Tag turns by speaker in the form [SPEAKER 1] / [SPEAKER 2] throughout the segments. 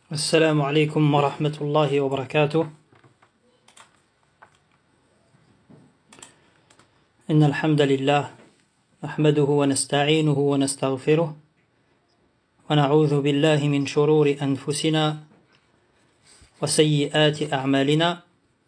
[SPEAKER 1] السلام عليكم ورحمة الله وبركاته. إن الحمد لله نحمده ونستعينه ونستغفره ونعوذ بالله من شرور أنفسنا وسيئات أعمالنا.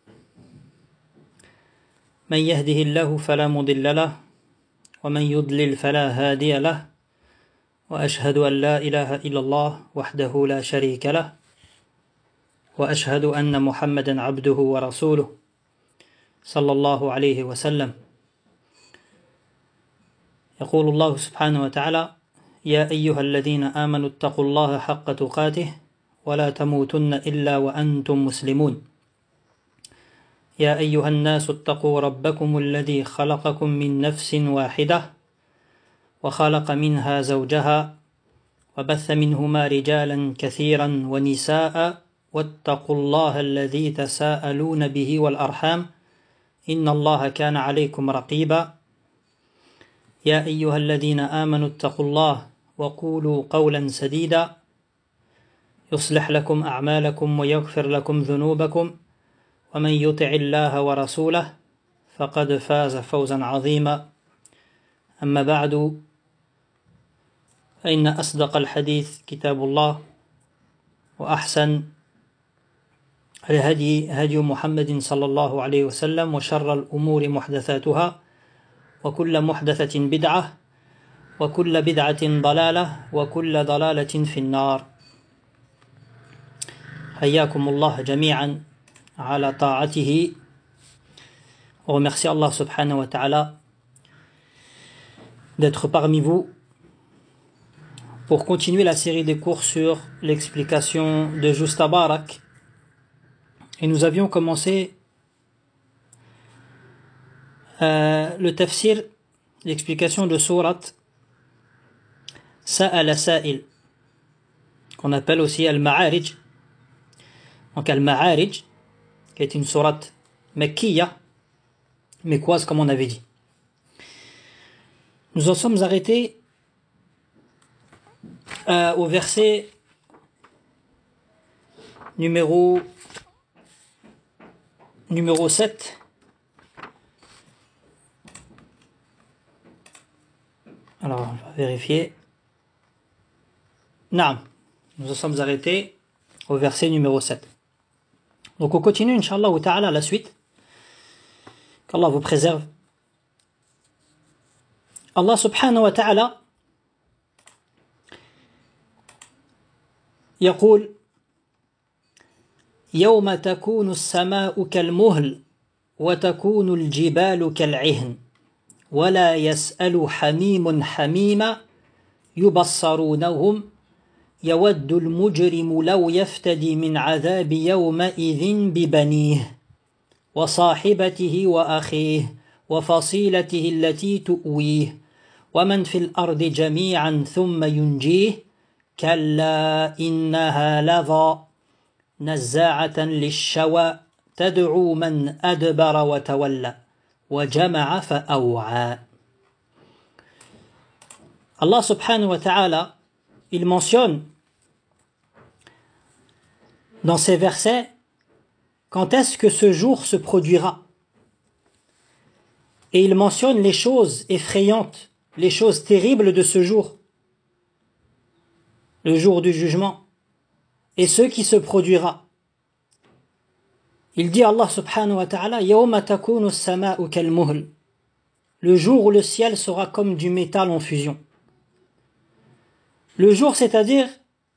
[SPEAKER 1] من يهده الله فلا مضل له ومن يضلل فلا هادي له وأشهد أن لا إله إلا الله وحده لا شريك له وأشهد أن محمدا عبده ورسوله صلى الله عليه وسلم. يقول الله سبحانه وتعالى: يا أيها الذين آمنوا اتقوا الله حق تقاته ولا تموتن إلا وأنتم مسلمون. يا أيها الناس اتقوا ربكم الذي خلقكم من نفس واحدة وخلق منها زوجها وبث منهما رجالا كثيرا ونساء واتقوا الله الذي تساءلون به والأرحام إن الله كان عليكم رقيبا. يا أيها الذين آمنوا اتقوا الله وقولوا قولا سديدا يصلح لكم أعمالكم ويغفر لكم ذنوبكم ومن يطع الله ورسوله فقد فاز فوزا عظيما. أما بعد فإن أصدق الحديث كتاب الله وأحسن الهدي هدي محمد صلى الله عليه وسلم وشر الأمور محدثاتها وكل محدثة بدعة وكل بدعة ضلالة وكل ضلالة في النار. حياكم الله جميعا على طاعته. On remercie Allah subhanahu wa ta'ala d'être parmi vous pour continuer la série des cours sur l'explication de Juz Tabarak. Et nous avions commencé le tafsir, l'explication de sourate Sa'ala Sa'il, qu'on appelle aussi Al-Ma'arij. Donc Al-Ma'arij, qui est une sourate Makkiya, mécoise comme on avait dit. Nous en sommes arrêtés au verset numéro 7. Alors, on va vérifier. Naam. Nous en sommes arrêtés au verset numéro 7. Donc, on continue, Inch'Allah ta'ala, la suite. Qu'Allah vous préserve. Allah subhanahu wa ta'ala يقول: يوم تكون السماء كالمهل وتكون الجبال كالعهن ولا يسأل حميم حميما يبصرونهم يود المجرم لو يفتدي من عذاب يومئذ ببنيه وصاحبته وأخيه وفصيلته التي تؤويه ومن في الأرض جميعا ثم ينجيه كلا إنها لظى نزاعة للشوى تدعو من أدبر وتولى وجمع فأوعى. Allah subhanahu wa ta'ala, il mentionne dans ces versets quand est-ce que ce jour se produira. Et il mentionne les choses effrayantes, les choses terribles de ce jour, le jour du jugement, et ce qui se produira. Il dit Allah subhanahu wa ta'ala: Yawma takunu as-sama'u kal-muhl, le jour où le ciel sera comme du métal en fusion. Le jour, c'est-à-dire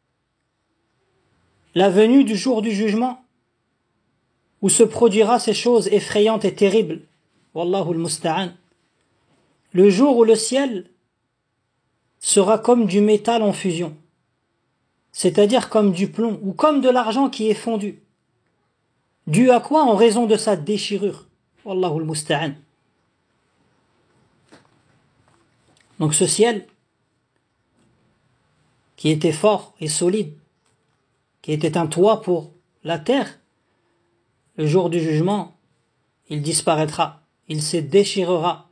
[SPEAKER 1] la venue du jour du jugement, où se produira ces choses effrayantes et terribles. Wallahu al-musta'an. Le jour où le ciel sera comme du métal en fusion, c'est-à-dire comme du plomb ou comme de l'argent qui est fondu. Dû à quoi? En raison de sa déchirure. Wallahu al-musta'an. Donc ce ciel qui était fort et solide, qui était un toit pour la terre, le jour du jugement, il disparaîtra, il se déchirera,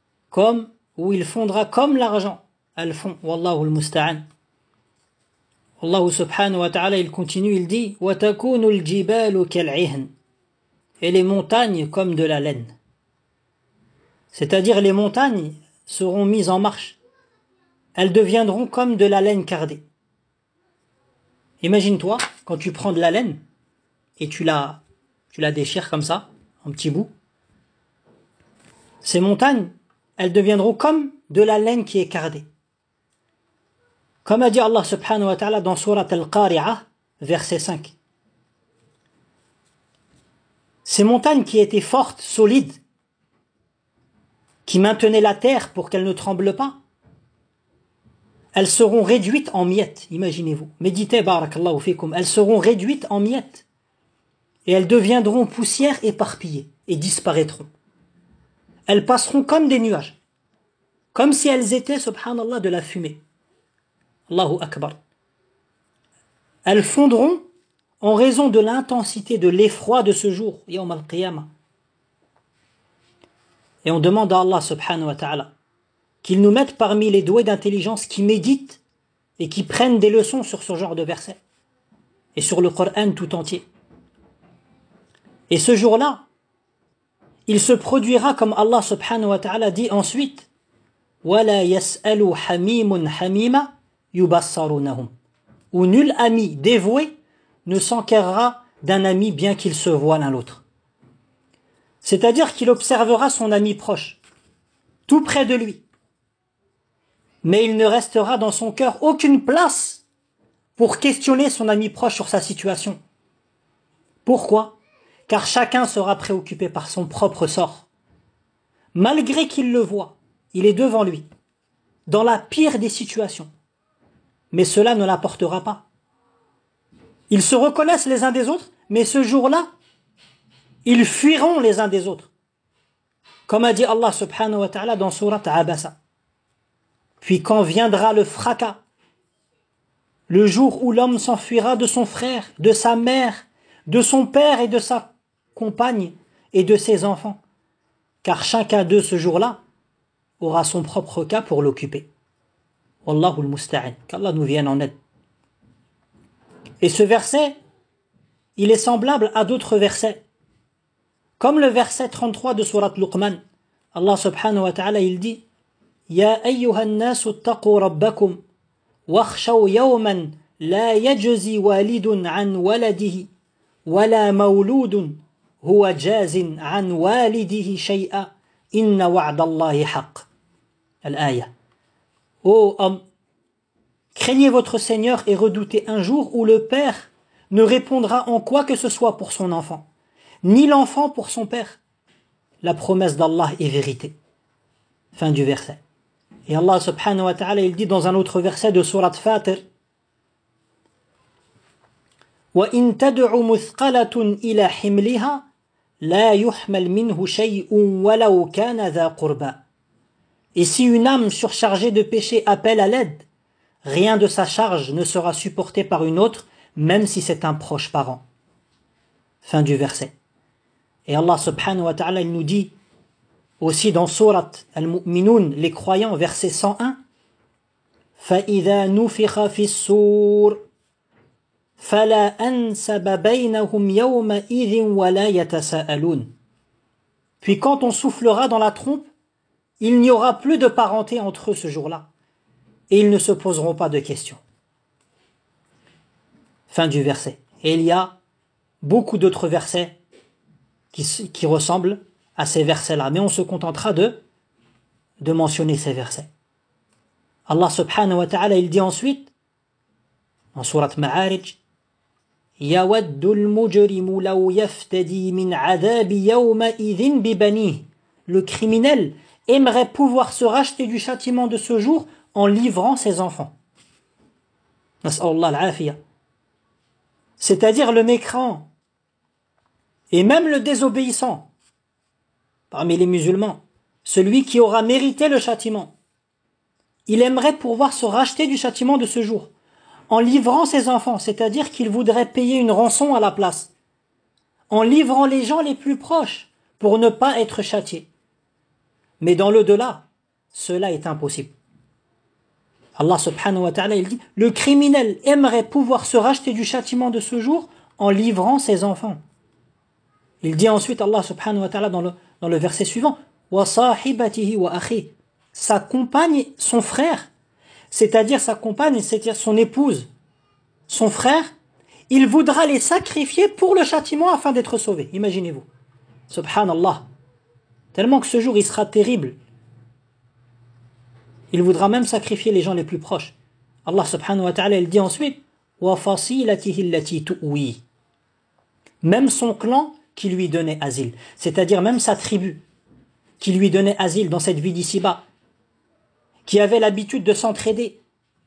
[SPEAKER 1] comme, ou il fondra comme l'argent. Al-fond, wallahu al-musta'an. Allah subhanahu wa ta'ala, il continue, il dit وَتَكُونُ الْجِبَالُ كَالْعِهْنِ et les montagnes comme de la laine. C'est-à-dire les montagnes seront mises en marche. Elles deviendront comme de la laine cardée. Imagine-toi, quand tu prends de la laine et tu la déchires comme ça, en petits bouts, ces montagnes, elles deviendront comme de la laine qui est cardée. Comme a dit Allah subhanahu wa ta'ala dans Surat Al-Qari'ah, verset 5. Ces montagnes qui étaient fortes, solides, qui maintenaient la terre pour qu'elle ne tremble pas, elles seront réduites en miettes, imaginez-vous. Méditez, barakallahu fikum, elles seront réduites en miettes. Et elles deviendront poussière éparpillée et disparaîtront. Elles passeront comme des nuages, comme si elles étaient, subhanallah, de la fumée. Allahu Akbar. Elles fondront en raison de l'intensité, de l'effroi de ce jour, Yawm al-Qiyamah. Et on demande à Allah subhanahu wa ta'ala qu'il nous mette parmi les doués d'intelligence qui méditent et qui prennent des leçons sur ce genre de versets et sur le Coran tout entier. Et ce jour-là, il se produira comme Allah subhanahu wa ta'ala dit ensuite وَلَا يَسْأَلُ حَمِيمٌ حَمِيمًا يُبَصَّرُونَهُمْ où nul ami dévoué ne s'enquérera d'un ami bien qu'il se voie l'un l'autre. C'est-à-dire qu'il observera son ami proche, tout près de lui. Mais il ne restera dans son cœur aucune place pour questionner son ami proche sur sa situation. Pourquoi ? Car chacun sera préoccupé par son propre sort. Malgré qu'il le voit, il est devant lui, dans la pire des situations. Mais cela ne l'apportera pas. Ils se reconnaissent les uns des autres, mais ce jour-là, ils fuiront les uns des autres. Comme a dit Allah subhanahu wa ta'ala dans Surat Abasa. Puis quand viendra le fracas, le jour où l'homme s'enfuira de son frère, de sa mère, de son père et de sa compagne et de ses enfants, car chacun d'eux ce jour-là aura son propre cas pour l'occuper. Wallahu al-musta'an, qu'Allah nous vienne en aide. Et ce verset, il est semblable à d'autres versets. Comme le verset 33 de Surat Luqman, Allah subhanahu wa ta'ala il dit Ya ayyuhan nasu attaqu rabbakum wakhshaw yawman la yajzi walidun an waladihi wala mawludun huwa jazin an walidihi shay'a inna wa'dallahi haqq. Al-aya. Ô homme, craignez votre Seigneur et redoutez un jour où le père ne répondra en quoi que ce soit pour son enfant, ni l'enfant pour son père. La promesse d'Allah est vérité. Fin du verset. Et Allah subhanahu wa ta'ala il dit dans un autre verset de Surat Fatir وَإِن تَدْعُ مُثْقَلَةٌ إِلَى حِمْلِهَا لَا يُحْمَلْ مِنْهُ شَيْءٌ وَلَوْ كَانَ ذَا قُرْبَى. Et si une âme surchargée de péché appelle à l'aide, rien de sa charge ne sera supporté par une autre, même si c'est un proche parent. Fin du verset. Et Allah subhanahu wa ta'ala il nous dit aussi dans Surat Al-Mu'minun, les croyants, verset 101, فَإِذَا نُفِخَ فِي الصُّورِ فَلَا أَنْسَبَ بَيْنَهُمْ يَوْمَئِذٍ وَلَا يَتَسَاءَلُونَ. Puis quand on soufflera dans la trompe, il n'y aura plus de parenté entre eux ce jour-là, et ils ne se poseront pas de questions. Fin du verset. Et il y a beaucoup d'autres versets qui ressemblent à ces versets-là, mais on se contentera de mentionner ces versets. Allah subhanahu wa ta'ala il dit ensuite en sourate Ma'arij يَوَدُّ الْمُجْرِمُ لَوْ يَفْتَدِي مِنْ عَذَابِ يَوْمَئِذٍ بِبَنِيهِ. Le criminel aimerait pouvoir se racheter du châtiment de ce jour en livrant ses enfants. Nas'Allah al-afiyah. C'est-à-dire le mécréant et même le désobéissant parmi les musulmans, celui qui aura mérité le châtiment, il aimerait pouvoir se racheter du châtiment de ce jour en livrant ses enfants, c'est-à-dire qu'il voudrait payer une rançon à la place, en livrant les gens les plus proches pour ne pas être châtié. Mais dans l'au-delà, cela est impossible. Allah subhanahu wa ta'ala, il dit, le criminel aimerait pouvoir se racheter du châtiment de ce jour en livrant ses enfants. Il dit ensuite, Allah subhanahu wa ta'ala, dans le verset suivant, wa sahibatihi wa akhi, sa compagne, son frère, c'est-à-dire sa compagne, c'est-à-dire son épouse, son frère, il voudra les sacrifier pour le châtiment afin d'être sauvé. Imaginez-vous. Subhanallah. Tellement que ce jour, il sera terrible. Il voudra même sacrifier les gens les plus proches. Allah subhanahu wa ta'ala, il dit ensuite, wa fasilatihi allati tu'wi. Même son clan qui lui donnait asile, c'est-à-dire même sa tribu qui lui donnait asile dans cette vie d'ici-bas, qui avait l'habitude de s'entraider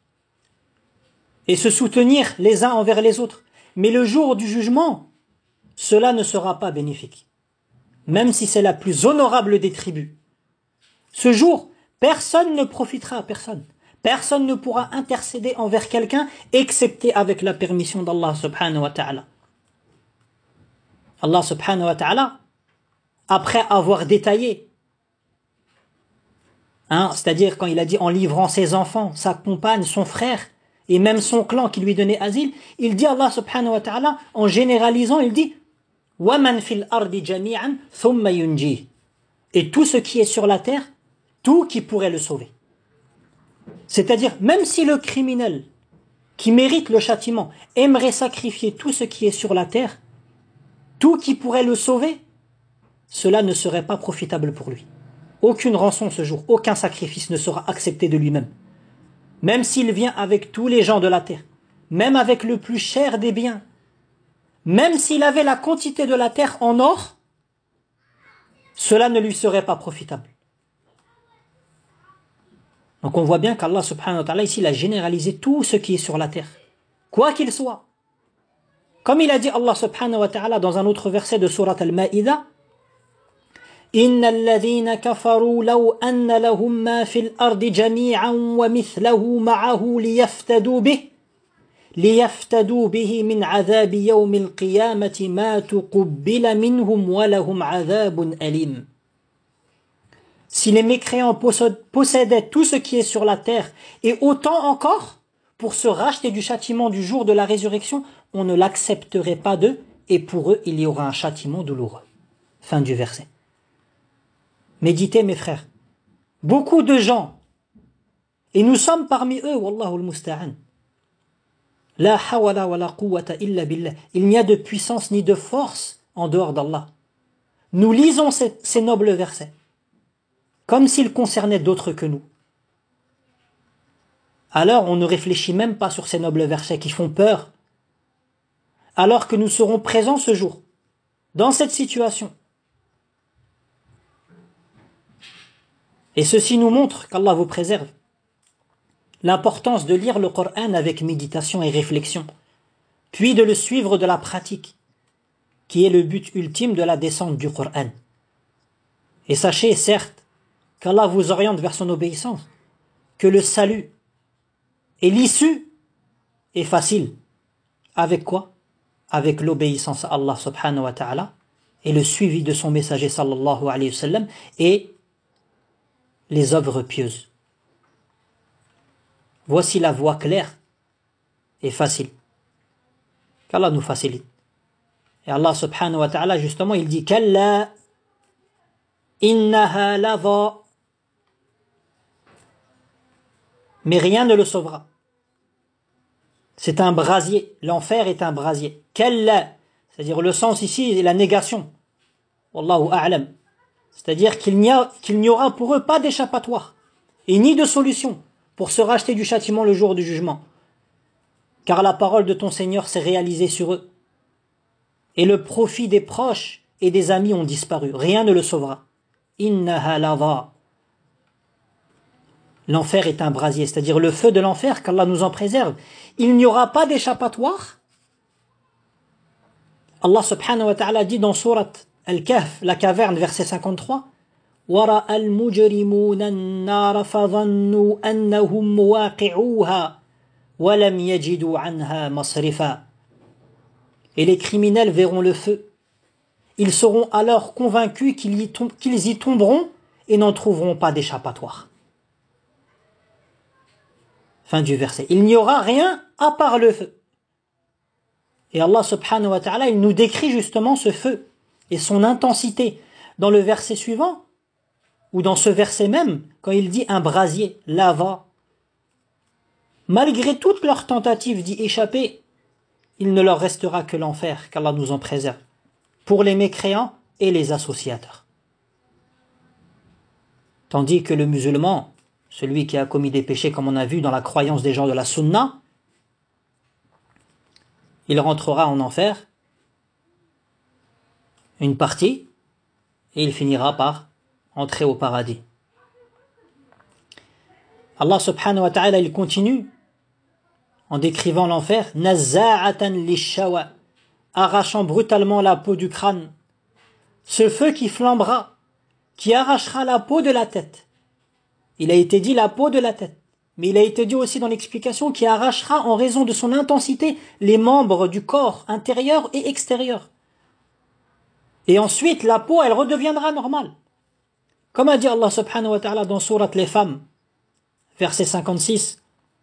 [SPEAKER 1] et se soutenir les uns envers les autres. Mais le jour du jugement, cela ne sera pas bénéfique. Même si c'est la plus honorable des tribus. Ce jour, personne ne profitera à personne. Personne ne pourra intercéder envers quelqu'un, excepté avec la permission d'Allah subhanahu wa ta'ala. Allah subhanahu wa ta'ala, après avoir détaillé, c'est-à-dire quand il a dit en livrant ses enfants, sa compagne, son frère, et même son clan qui lui donnait asile, il dit Allah subhanahu wa ta'ala, en généralisant, il dit وَمَنْ فِي الْأَرْضِ جَمِيعًا ثُمَّ يُنْجِيهِ. Et tout ce qui est sur la terre, tout qui pourrait le sauver. C'est-à-dire, même si le criminel qui mérite le châtiment aimerait sacrifier tout ce qui est sur la terre, tout qui pourrait le sauver, cela ne serait pas profitable pour lui. Aucune rançon ce jour, aucun sacrifice ne sera accepté de lui-même. Même s'il vient avec tous les gens de la terre, même avec le plus cher des biens, même s'il avait la quantité de la terre en or, cela ne lui serait pas profitable. Donc on voit bien qu'Allah subhanahu wa ta'ala ici il a généralisé tout ce qui est sur la terre, quoi qu'il soit. Comme il a dit Allah subhanahu wa ta'ala dans un autre verset de sourate Al-Ma'idah, إن الذين كفروا لو أن لهم ما في الأرض جميعا ومثله معه ليفتدوا به من عذاب يوم القيامة ما تقبل منهم ولهم عذاب أليم. Si les mécréants possédaient tout ce qui est sur la terre et autant encore pour se racheter du châtiment du jour de la résurrection, on ne l'accepterait pas d'eux et pour eux il y aura un châtiment douloureux. Fin du verset. Méditez mes frères, beaucoup de gens, et nous sommes parmi eux, wallahu al-musta'an, la hawala wa la quwwata illa billah, il n'y a de puissance ni de force en dehors d'Allah. Nous lisons ces nobles versets, comme s'ils concernaient d'autres que nous. Alors on ne réfléchit même pas sur ces nobles versets qui font peur, alors que nous serons présents ce jour, dans cette situation. Et ceci nous montre qu'Allah vous préserve. L'importance de lire le Coran avec méditation et réflexion, puis de le suivre de la pratique, qui est le but ultime de la descente du Coran. Et sachez, certes, qu'Allah vous oriente vers son obéissance, que le salut et l'issue est facile. Avec quoi? Avec l'obéissance à Allah subhanahu wa ta'ala et le suivi de son messager sallallahu alayhi wa sallam et les œuvres pieuses. Voici la voie claire et facile. Qu'Allah nous facilite. Et Allah subhanahu wa ta'ala justement il dit Kalla innaha lava. Mais rien ne le sauvera. C'est un brasier. L'enfer est un brasier. Kalla, c'est-à-dire le sens ici est la négation. Wallahu a'lam. C'est-à-dire qu'il n'y aura pour eux pas d'échappatoire et ni de solution pour se racheter du châtiment le jour du jugement. Car la parole de ton Seigneur s'est réalisée sur eux. Et le profit des proches et des amis ont disparu. Rien ne le sauvera. Innaha lava. L'enfer est un brasier, c'est-à-dire le feu de l'enfer, qu'Allah nous en préserve. Il n'y aura pas d'échappatoire. Allah subhanahu wa ta'ala dit dans sourate Al-Kahf, la caverne, verset 53, وَرَأَ الْمُجْرِمُونَ النَّارَ فَظَنُّوا أَنَّهُمْ مُوَاقِعُوهَا وَلَمْ يَجِدُوا عَنْهَا مَصْرِفًا. Et les criminels verront le feu. Ils seront alors convaincus qu'ils y tomberont et n'en trouveront pas d'échappatoire. Fin du verset. Il n'y aura rien à part le feu. Et Allah subhanahu wa ta'ala, il nous décrit justement ce feu et son intensité dans le verset suivant, ou dans ce verset même, quand il dit un brasier, lava. Malgré toutes leurs tentatives d'y échapper, il ne leur restera que l'enfer, qu'Allah nous en préserve, pour les mécréants et les associateurs. Tandis que le musulman, celui qui a commis des péchés, comme on a vu dans la croyance des gens de la sunna, il rentrera en enfer, une partie, et il finira par entrer au paradis. Allah subhanahu wa ta'ala, il continue en décrivant l'enfer, nazza'atan lishawa, arrachant brutalement la peau du crâne. Ce feu qui flambera, qui arrachera la peau de la tête. Il a été dit la peau de la tête, mais il a été dit aussi dans l'explication qui arrachera en raison de son intensité les membres du corps intérieur et extérieur. Et ensuite, la peau, elle redeviendra normale. Comme a dit Allah subhanahu wa ta'ala dans sourate les femmes, verset 56,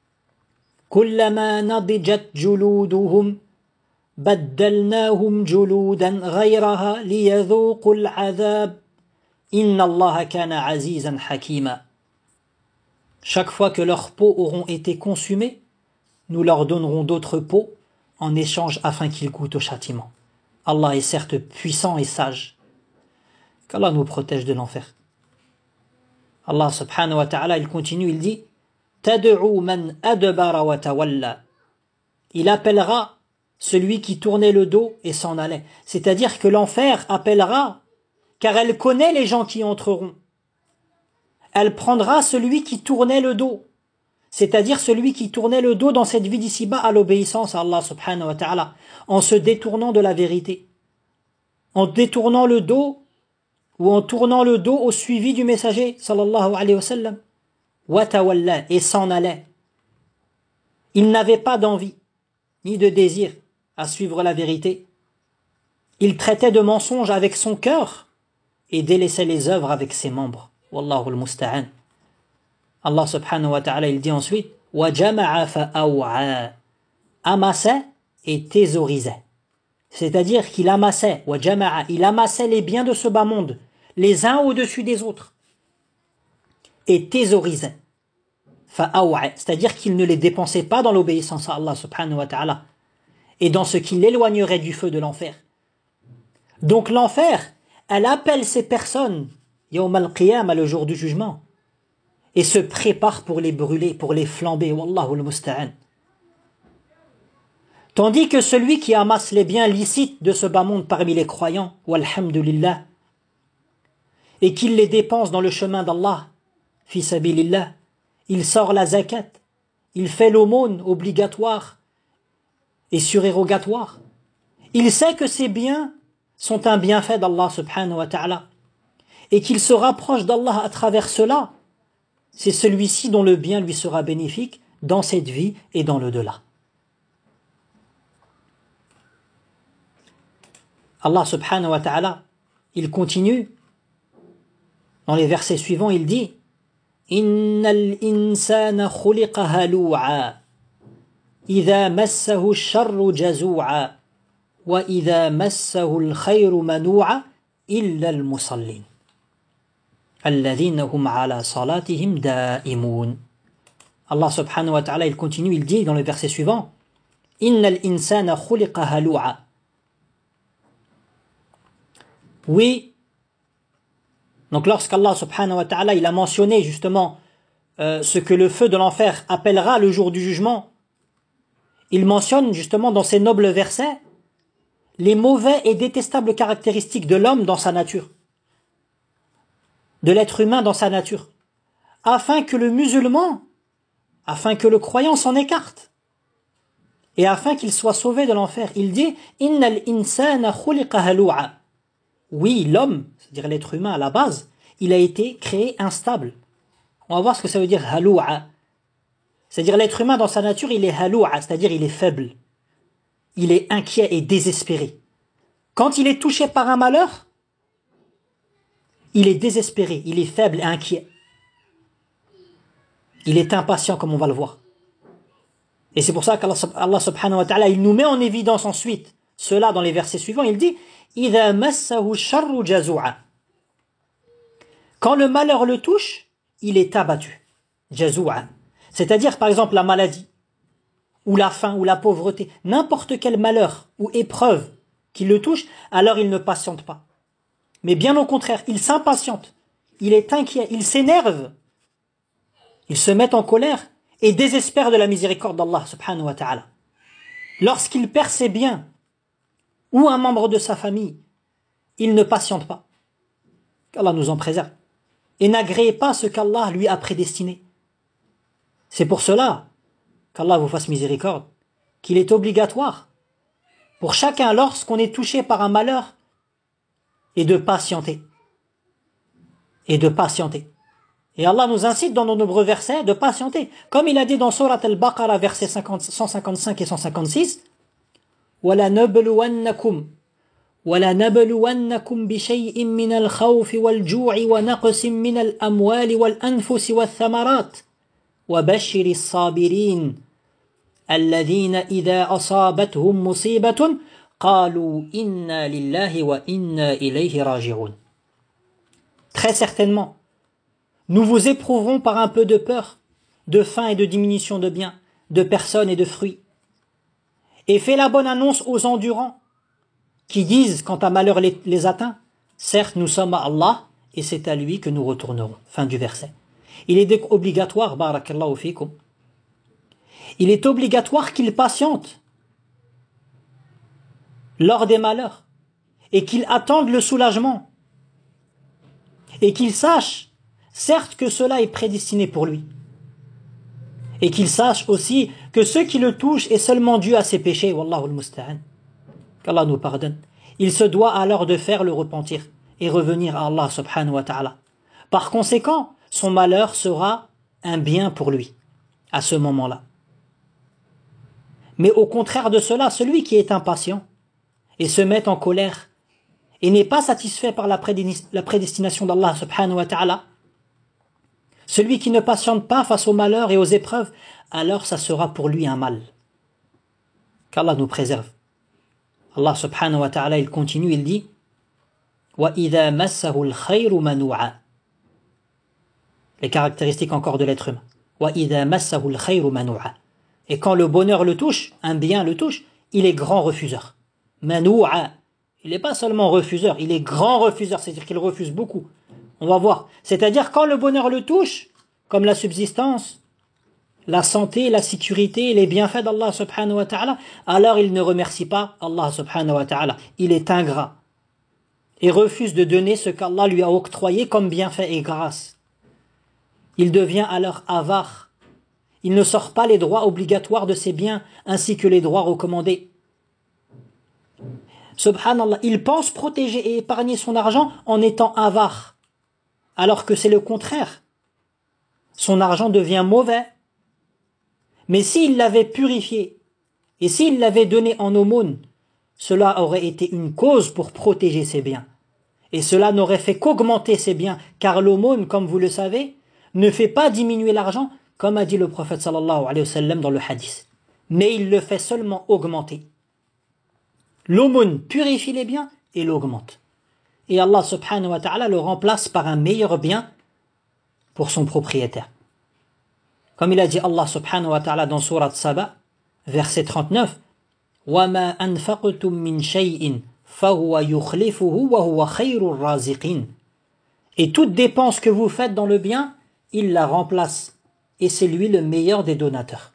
[SPEAKER 1] كلما نضجت جلودهم بدلناهم جلودا غيرها ليذوقوا العذاب إن الله كان عزيزا حكيما. Chaque fois que leurs peaux auront été consumées, nous leur donnerons d'autres peaux en échange afin qu'ils goûtent au châtiment. Allah est certes puissant et sage. Qu'Allah nous protège de l'enfer. Allah subhanahu wa ta'ala, il continue, il dit Tad'u man adbara wa tawalla. Il appellera celui qui tournait le dos et s'en allait. C'est-à-dire que l'enfer appellera, car elle connaît les gens qui entreront. Elle prendra celui qui tournait le dos, c'est-à-dire celui qui tournait le dos dans cette vie d'ici-bas à l'obéissance à Allah subhanahu wa ta'ala, en se détournant de la vérité, en détournant le dos ou en tournant le dos au suivi du messager sallallahu alayhi wa sallam. Watawalla, et s'en allait. Il n'avait pas d'envie, ni de désir à suivre la vérité. Il traitait de mensonges avec son cœur et délaissait les œuvres avec ses membres. Wallahu al-musta'an. Allah subhanahu wa ta'ala, il dit ensuite wa jama'a fa'aw'a, amassait et thésaurisait. C'est-à-dire qu'il amassait, wa jama'a, il amassait les biens de ce bas monde, les uns au-dessus des autres, et thésaurisait. Fa'aw'a, c'est-à-dire qu'il ne les dépensait pas dans l'obéissance à Allah subhanahu wa ta'ala et dans ce qui l'éloignerait du feu de l'enfer. Donc l'enfer, elle appelle ces personnes Yawm al-Qiyamah, le jour du jugement, et se prépare pour les brûler, pour les flamber. Wallahu al-musta'an. Tandis que celui qui amasse les biens licites de ce bas monde parmi les croyants, walhamdulillah, et qu'il les dépense dans le chemin d'Allah, fi sabilillah, il sort la zakat, il fait l'aumône obligatoire et surérogatoire. Il sait que ces biens sont un bienfait d'Allah subhanahu wa ta'ala et qu'il se rapproche d'Allah à travers cela. C'est celui-ci dont le bien lui sera bénéfique dans cette vie et dans l'au-delà. Allah subhanahu wa ta'ala, il continue dans les versets suivants, il dit Innal insana khuliqa halu'a idha massahu ash-sharru jazu'a wa idha massahu al-khayru manu'a illa al-musallin alladhina hum ala salatihim da'imun. Allah subhanahu wa ta'ala, il continue, il dit dans le verset suivant Innal insana khuliqa halu'a. Oui, donc lorsqu'Allah subhanahu wa ta'ala, il a mentionné justement ce que le feu de l'enfer appellera le jour du jugement, il mentionne justement dans ces nobles versets les mauvais et détestables caractéristiques de l'homme dans sa nature, de l'être humain dans sa nature, afin que le musulman, afin que le croyant s'en écarte, et afin qu'il soit sauvé de l'enfer. Il dit « Innal insana khuliqa halu'a » Oui, l'homme, c'est-à-dire l'être humain à la base, il a été créé instable. On va voir ce que ça veut dire halu'a. C'est-à-dire l'être humain dans sa nature, il est halu'a, c'est-à-dire il est faible. Il est inquiet et désespéré. Quand il est touché par un malheur, il est désespéré, il est faible et inquiet. Il est impatient comme on va le voir. Et c'est pour ça qu'Allah subhanahu wa ta'ala, il nous met en évidence ensuite cela dans les versets suivants. Il dit إِذَا مَسَّهُ الشَّرُّ جَزُوعًا. Quand le malheur le touche, il est abattu. Jazou'a. C'est-à-dire, par exemple, la maladie, ou la faim, ou la pauvreté, n'importe quel malheur ou épreuve qui le touche, alors il ne patiente pas. Mais bien au contraire, il s'impatiente, il est inquiet, il s'énerve, il se met en colère et désespère de la miséricorde d'Allah subhanahu wa ta'ala. Lorsqu'il perd ses biens ou un membre de sa famille, il ne patiente pas. Qu'Allah nous en préserve. Et n'agréez pas ce qu'Allah lui a prédestiné. C'est pour cela qu'Allah vous fasse miséricorde, qu'il est obligatoire pour chacun lorsqu'on est touché par un malheur et de patienter. Et de patienter. Et Allah nous incite dans nos nombreux versets de patienter. Comme il a dit dans Surat Al-Baqarah, versets 155 et 156, وَلَنَبْلُوَنَّكُمْ بِشَيْءٍ مِّنَ الْخَوْفِ وَالْجُوعِ وَنَقْصٍ مِّنَ الْأَمْوَالِ وَالْأَنفُسِ وَالثَّمَرَاتِ وَبَشِّرِ الصَّابِرِينَ الَّذِينَ إِذَا أَصَابَتْهُمْ مُصِيبَةٌ قَالُوا إِنَّا لِلَّهِ وَإِنَّا إِلَيْهِ رَاجِعُونَ. Très certainement, nous vous éprouverons par un peu de peur, de faim et de diminution de biens, de personnes et de fruits. Et fais la bonne annonce aux endurants qui disent quand un malheur les atteint, certes nous sommes à Allah et c'est à lui que nous retournerons. Fin du verset. Il est donc obligatoire, barakallahu fikum, il est obligatoire qu'ils patientent lors des malheurs et qu'ils attendent le soulagement et qu'ils sachent certes que cela est prédestiné pour lui et qu'ils sachent aussi que ce qui le touche est seulement dû à ses péchés, wallahu al-musta'an, qu'Allah nous pardonne. Il se doit alors de faire le repentir et revenir à Allah subhanahu wa ta'ala. Par conséquent, son malheur sera un bien pour lui à ce moment-là. Mais au contraire de cela, celui qui est impatient et se met en colère et n'est pas satisfait par la prédestination d'Allah subhanahu wa ta'ala, celui qui ne patiente pas face aux malheurs et aux épreuves, alors ça sera pour lui un mal. Qu'Allah nous préserve. Allah subhanahu wa ta'ala, il continue, il dit وَإِذَا مَسَّهُ الْخَيْرُ مَنُوعًا. Les caractéristiques encore de l'être humain. وَإِذَا مَسَّهُ الْخَيْرُ مَنُوعًا. Et quand le bonheur le touche, un bien le touche, il est grand refuseur. Manou'a. Il n'est pas seulement refuseur, il est grand refuseur, c'est-à-dire qu'il refuse beaucoup. On va voir. C'est-à-dire quand le bonheur le touche, comme la subsistance, la santé, la sécurité, les bienfaits d'Allah subhanahu wa ta'ala, alors il ne remercie pas Allah subhanahu wa ta'ala. Il est ingrat. Et refuse de donner ce qu'Allah lui a octroyé comme bienfait et grâce. Il devient alors avare. Il ne sort pas les droits obligatoires de ses biens ainsi que les droits recommandés. Subhanallah, il pense protéger et épargner son argent en étant avare, alors que c'est le contraire. Son argent devient mauvais. Mais s'il l'avait purifié et s'il l'avait donné en aumône, cela aurait été une cause pour protéger ses biens. Et cela n'aurait fait qu'augmenter ses biens, car l'aumône, comme vous le savez, ne fait pas diminuer l'argent, comme a dit le prophète sallallahu alayhi wa sallam dans le hadith. Mais il le fait seulement augmenter. L'aumône purifie les biens et l'augmente. Et Allah subhanahu wa ta'ala le remplace par un meilleur bien pour son propriétaire. Comme il a dit Allah subhanahu wa ta'ala dans Surat Saba, verset 39, وَمَا أَنْفَقْتُم مِّن شَيْءٍ فَهُوَ يُخْلِفُهُ وَهُوَ خَيْرُ الرَّازِقِينَ. Et toute dépense que vous faites dans le bien, il la remplace. Et c'est lui le meilleur des donateurs.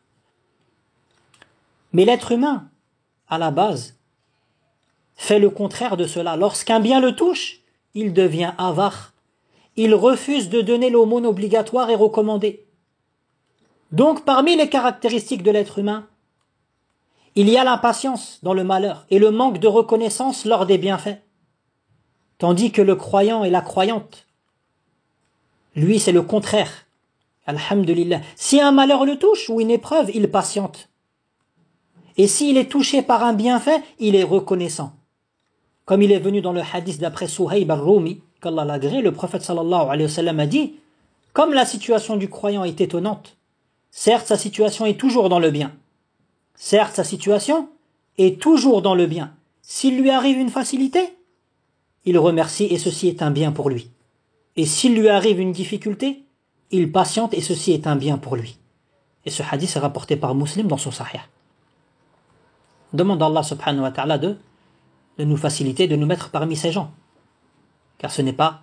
[SPEAKER 1] Mais l'être humain, à la base, fait le contraire de cela. Lorsqu'un bien le touche, il devient avare. Il refuse de donner l'aumône obligatoire et recommandée. Donc, parmi les caractéristiques de l'être humain, il y a l'impatience dans le malheur et le manque de reconnaissance lors des bienfaits. Tandis que le croyant et la croyante, lui, c'est le contraire. Alhamdulillah. Si un malheur le touche ou une épreuve, il patiente. Et s'il est touché par un bienfait, il est reconnaissant. Comme il est venu dans le hadith d'après Suhayb al-Rumi, qu'Allah l'agrée, le prophète sallallahu alayhi wa sallam a dit, comme la situation du croyant est étonnante, certes sa situation est toujours dans le bien, Certes, sa situation est toujours dans le bien. S'il lui arrive une facilité, il remercie et ceci est un bien pour lui. Et s'il lui arrive une difficulté, il patiente et ceci est un bien pour lui. Et ce hadith est rapporté par Muslim dans son Sahih. Demande à Allah subhanahu wa ta'ala de nous faciliter, de nous mettre parmi ces gens. Car ce n'est pas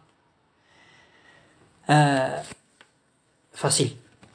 [SPEAKER 1] facile.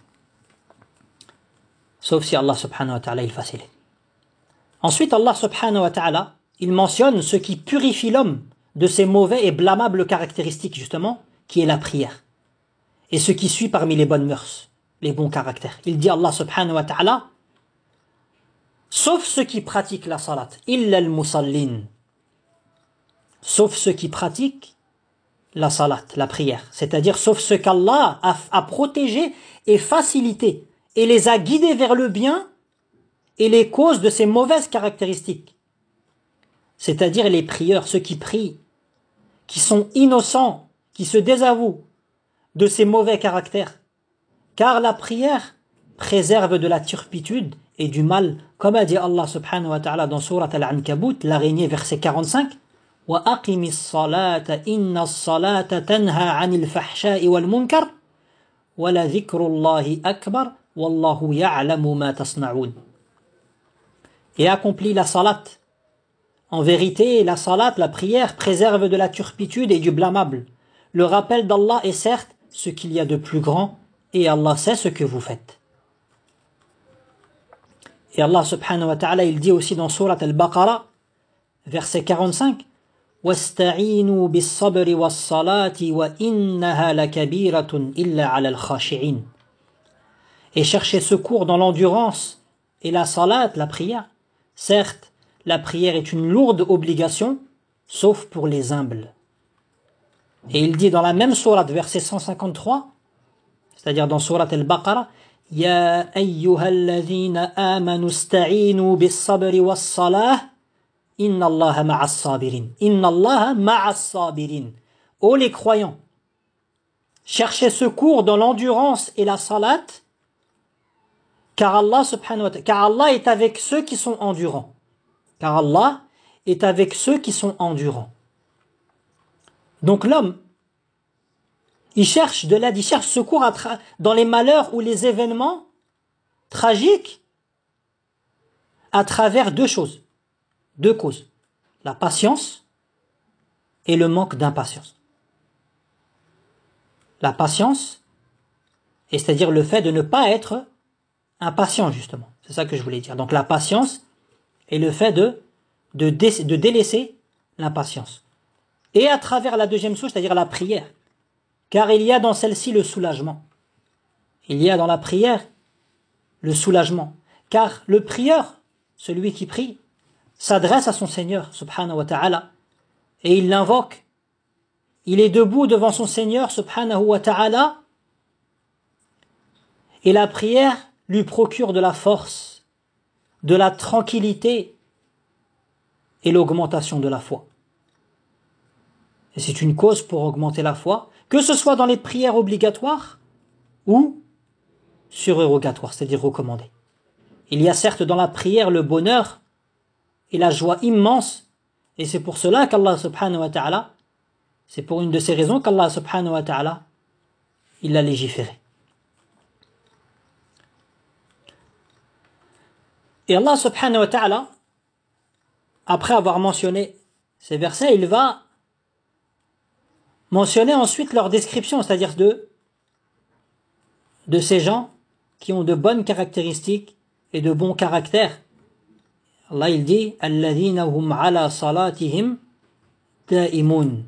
[SPEAKER 1] Sauf si Allah subhanahu wa ta'ala il facilite. Ensuite, Allah subhanahu wa ta'ala, il mentionne ce qui purifie l'homme de ses mauvais et blâmables caractéristiques, justement, qui est la prière. Et ce qui suit parmi les bonnes mœurs, les bons caractères. Il dit Allah subhanahu wa ta'ala, sauf ceux qui pratiquent la salat, illa al-musallin. Sauf ceux qui pratiquent la salat, la prière. C'est-à-dire, sauf ceux qu'Allah a protégés et facilités, et les a guidés vers le bien, et les causes de ces mauvaises caractéristiques. C'est-à-dire les prieurs, ceux qui prient, qui sont innocents, qui se désavouent de ces mauvais caractères. Car la prière préserve de la turpitude et du mal, comme a dit Allah subhanahu wa ta'ala dans Surat Al-Ankabut, l'araignée, verset 45, وَأَقِمِ الصَّلَاةَ إِنَّ الصَّلَاةَ تَنْهَى عَنِ الْفَحْشَاءِ وَالْمُنْكَرِ وَلَذِكْرُ اللَّهِ أَكْبَرُ وَاللَّهُ يَعْلَمُ مَا تَصْنَعُونَ. Et accomplit la salat. En vérité, la salat, la prière, préserve de la turpitude et du blâmable. Le rappel d'Allah est certes ce qu'il y a de plus grand, et Allah sait ce que vous faites. Et Allah subhanahu wa ta'ala, il dit aussi dans Surat Al-Baqarah, verset 45, وَاسْتَعِينُوا بِالصَّبْرِ وَالصَّلَاةِ وَإِنَّهَا لَكَبِيرَةٌ إِلَّا عَلَى الْخَاشِعِينَ. Et cherchez secours dans l'endurance et la salat, la prière. Certes, la prière est une lourde obligation, sauf pour les humbles. Et il dit dans la même sourate, verset 153, c'est-à-dire dans sourate Al-Baqarah, Ya ayyuhalladhina amanu ista'inu bis-sabri was-salah, inna Allaha ma'as sabirin. Inna Allaha ma'as sabirin. Ô les croyants, cherchez secours dans l'endurance et la salat, car Allah est avec ceux qui sont endurants. Car Allah est avec ceux qui sont endurants. Donc l'homme, il cherche de l'aide, il cherche secours dans les malheurs ou les événements tragiques à travers deux choses, deux causes. La patience et le manque d'impatience. La patience, et c'est-à-dire le fait de ne pas être impatient justement. C'est ça que je voulais dire. Donc la patience et le fait de délaisser l'impatience. Et à travers la deuxième chose, c'est-à-dire la prière. Car il y a dans celle-ci le soulagement. Il y a dans la prière le soulagement. Car le prieur, celui qui prie, s'adresse à son Seigneur, subhanahu wa ta'ala, et il l'invoque. Il est debout devant son Seigneur, subhanahu wa ta'ala, et la prière lui procure de la force, de la tranquillité et l'augmentation de la foi. Et c'est une cause pour augmenter la foi, que ce soit dans les prières obligatoires ou surérogatoires, c'est-à-dire recommandées. Il y a certes dans la prière le bonheur et la joie immense, et c'est pour cela qu'Allah subhanahu wa ta'ala, c'est pour une de ces raisons qu'Allah subhanahu wa ta'ala, il l'a légiféré. Et Allah subhanahu wa ta'ala, après avoir mentionné ces versets, il va mentionner ensuite leur description, c'est-à-dire de ces gens qui ont de bonnes caractéristiques et de bons caractères. Allah il dit alladhina hum ala salatihim da'imun,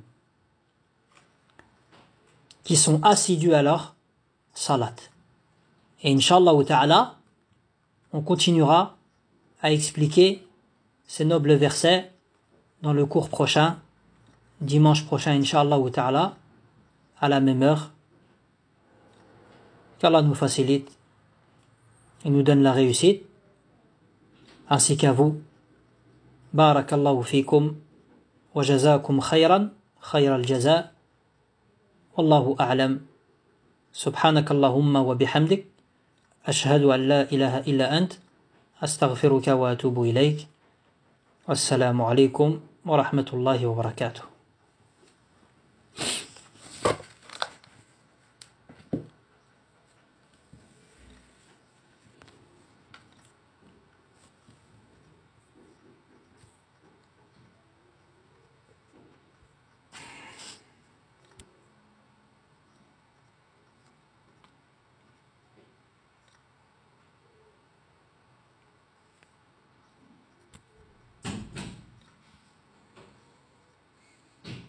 [SPEAKER 1] qui sont assidus à leur salat. Et Inch'Allah ta'ala, on continuera à expliquer ces nobles versets dans le cours prochain, dimanche prochain, Inch'Allah ta'ala, à la même heure. Qu'Allah nous facilite et nous donne la réussite, ainsi qu'à vous. Barakallahu fikum wa jazakum khayran, khayra al-jaza. Wallahu a'lam. Subhanakallahumma wa bihamdik. Ashhadu an la ilaha illa ant. أستغفرك وأتوب إليك. والسلام عليكم ورحمة الله وبركاته.